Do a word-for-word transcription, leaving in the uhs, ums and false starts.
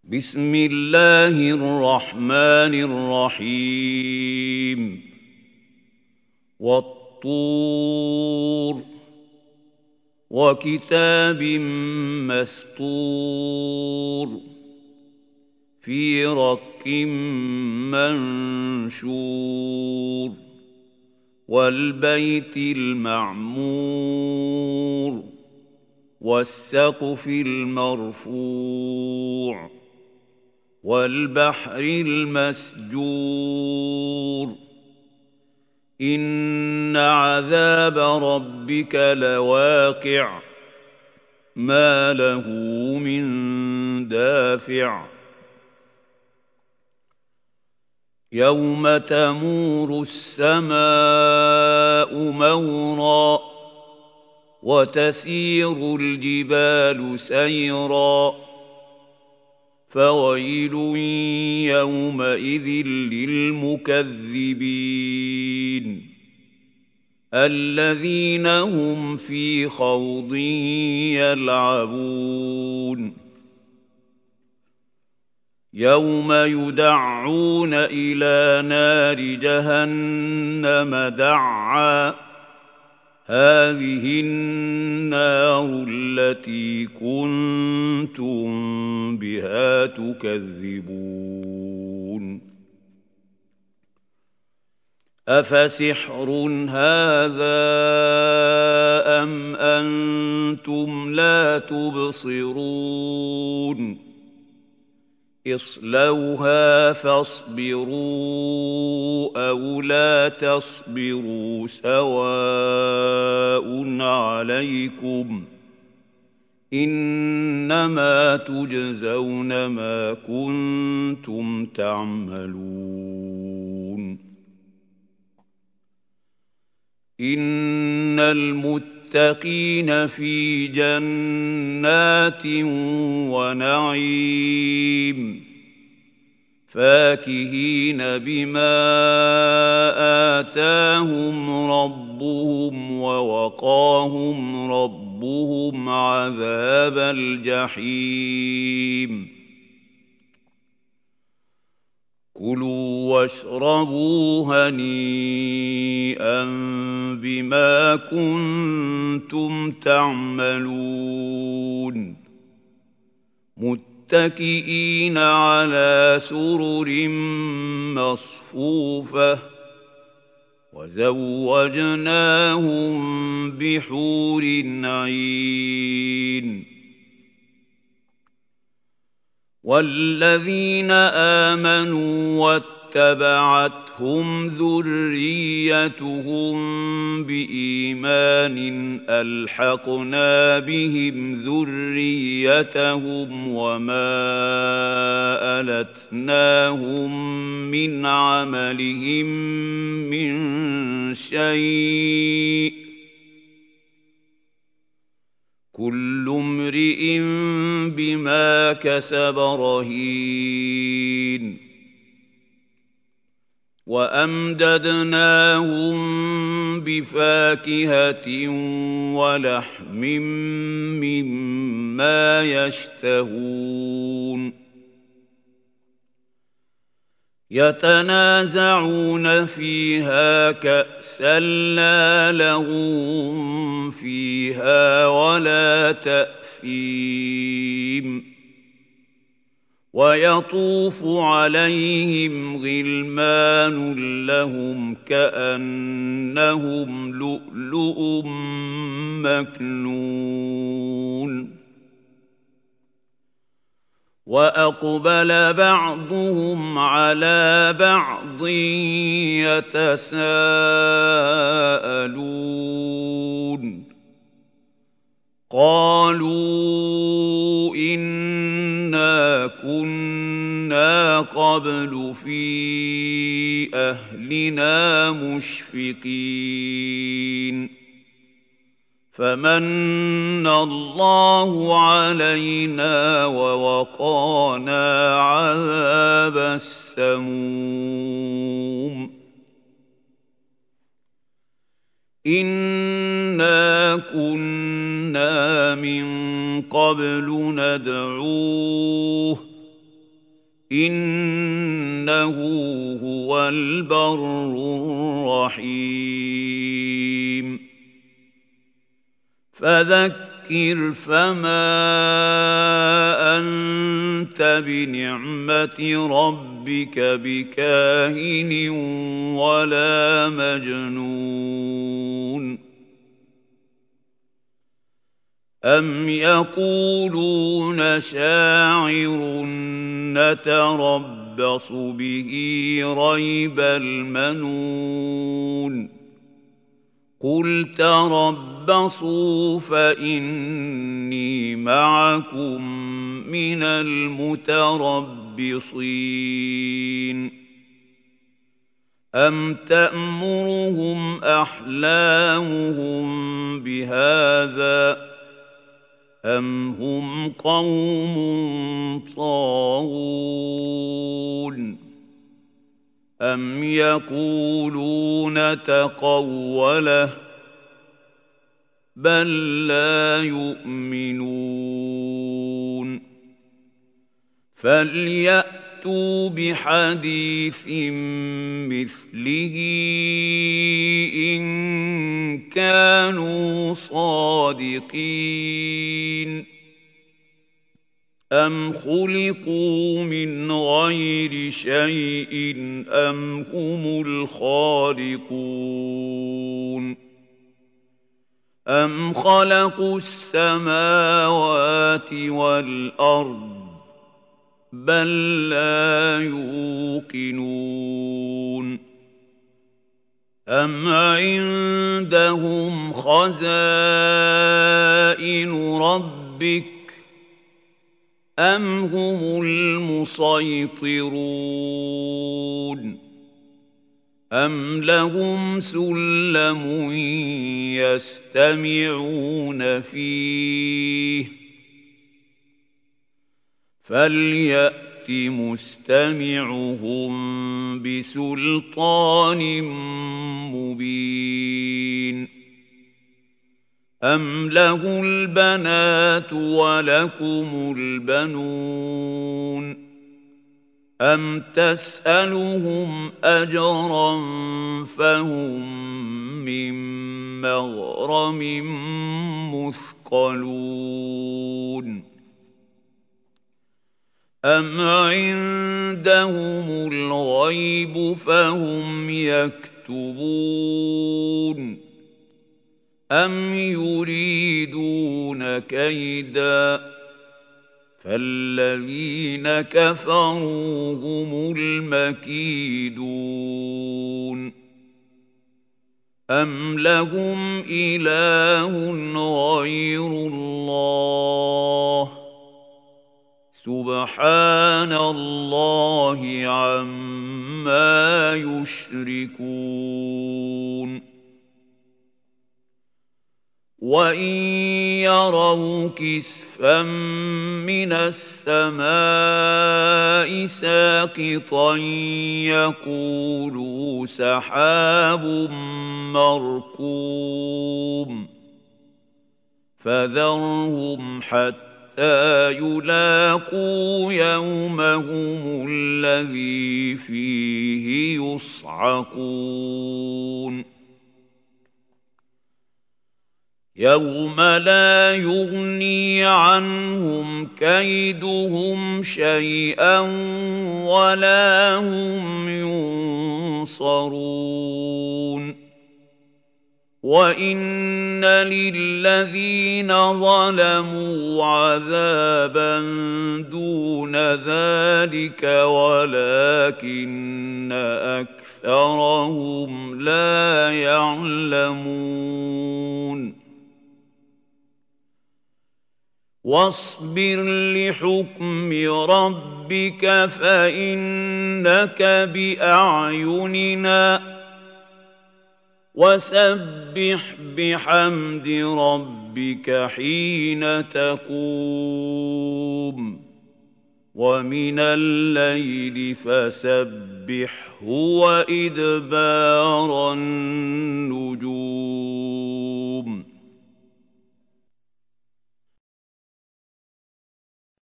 بسم الله الرحمن الرحيم والطور وكتاب مسطور في رق منشور والبيت المعمور والسقف المرفوع والبحر المسجور إن عذاب ربك لواقع ما له من دافع يوم تمور السماء مورا وتسير الجبال سيرا فويل يومئذ للمكذبين الذين هم في خوض يلعبون يوم يدعون إلى نار جهنم دعا هذه النار التي كنتم بها تكذبون أفسحر هذا أم أنتم لا تبصرون اصلوها فاصبروا أو لا تصبروا سواء عليكم إنما تجزون ما كنتم تعملون إن المتقين في جنات ونعيم فاكهين بما آتاهم ربهم ووقاهم ربهم عذاب الجحيم كلوا واشربوا هنيئا بما كنتم تعملون متكئين على سرر مصفوفة وزوجناهم بحور عين والذين آمنوا واتبعتهم ذريتهم بإيمان ألحقنا بهم ذريتهم وما ألتناهم من عملهم من شيء كل امرئ بما كسب رهين وأمددناهم بفاكهة ولحم مما يشتهون يتنازعون فيها كأسا لا لغو فيها ولا تأثيم ويطوف عليهم غلمان لهم كأنهم لؤلؤ مكنون وأقبل بعضهم على بعض يتساءلون قالوا إنا كنا قبل في أهلنا مشفقين فمن الله علينا ووقانا عذاب السموم إنا كنا من قبل ندعوه إِنَّهُ هُوَ الْبَرُّ الرَّحِيمُ فَذَكِّرْ فَمَا أَنتَ بِنِعْمَةِ رَبِّكَ بِكَاهِنٍ وَلَا مَجْنُونٍ أَمْ يَقُولُونَ شَاعِرٌ نَتَرَبَّصُ بِهِ رَيْبَ الْمَنُونِ قُلْ تَرَبَّصُوا فَإِنِّي مَعَكُم مِّنَ الْمُتَرَبِّصِينَ أَمْ تَأْمُرُهُمْ أَحْلَامُهُم بِهَٰذَا أَمْ هُمْ قَوْمٌ طَاغُونَ أَمْ يَقُولُونَ تَقَوَّلَهُ بَل لَّا يُؤْمِنُونَ فَلْيَأْتُوا بِحَدِيثٍ مِّثْلِهِ إِن كَانُوا صَادِقِينَ أَمْ خُلِقُوا مِنْ غَيْرِ شَيْءٍ أَمْ هُمُ الْخَالِقُونَ أَمْ خَلَقُوا السَّمَاوَاتِ وَالْأَرْضَ بَل لَّا يُوقِنُونَ أَمْ عِندَهُمْ خَزَائِنُ رَبِّكَ أَمْ هُمُ الْمُصَيْطِرُونَ أَمْ لَهُمْ سُلَّمٌ يَسْتَمِعُونَ فِيهِ فَلْيَأْتِ مُسْتَمِعُهُم بِسُلْطَانٍ مُّبِينٍ أَمْ لَهُ الْبَنَاتُ وَلَكُمُ الْبَنُونَ أَمْ تَسْأَلُهُمْ أَجْرًا فَهُم مِّن مَّغْرَمٍ مُّثْقَلُونَ أَمْ عِندَهُمُ الْغَيْبُ فَهُمْ يَكْتُبُونَ أَمْ يُرِيدُونَ كَيْدًا فَالَّذِينَ كَفَرُوا هُمُ الْمَكِيدُونَ أَمْ لَهُمْ إِلَٰهٌ غَيْرُ اللَّهِ سُبْحَانَ اللَّهِ عَمَّا يُشْرِكُونَ وَإِن يَرَوْا كِسْفًا مِّنَ السَّمَاءِ سَاقِطًا يَقُولُوا سَحَابٌ مَّرْكُومٌ فَذَرْهُمْ حَتَّىٰ يُلَاقُوا يَوْمَهُمُ الَّذِي فِيهِ يُصْعَقُونَ يَوْمَ لَا يُغْنِي عَنْهُمْ كَيْدُهُمْ شَيْئًا وَلَا هُمْ يُنصَرُونَ وَإِنَّ لِلَّذِينَ ظَلَمُوا عَذَابًا دُونَ ذَلِكَ وَلَٰكِنَّ أَكْثَرَهُمْ لَا يَعْلَمُونَ وَاصْبِرْ لِحُكْمِ رَبِّكَ فَإِنَّكَ بِأَعْيُنِنَا وَسَبِّحْ بِحَمْدِ رَبِّكَ حِينَ تَقُومُ وَمِنَ اللَّيْلِ فَسَبِّحْهُ وَإِدْبَارَ النُّجُومِ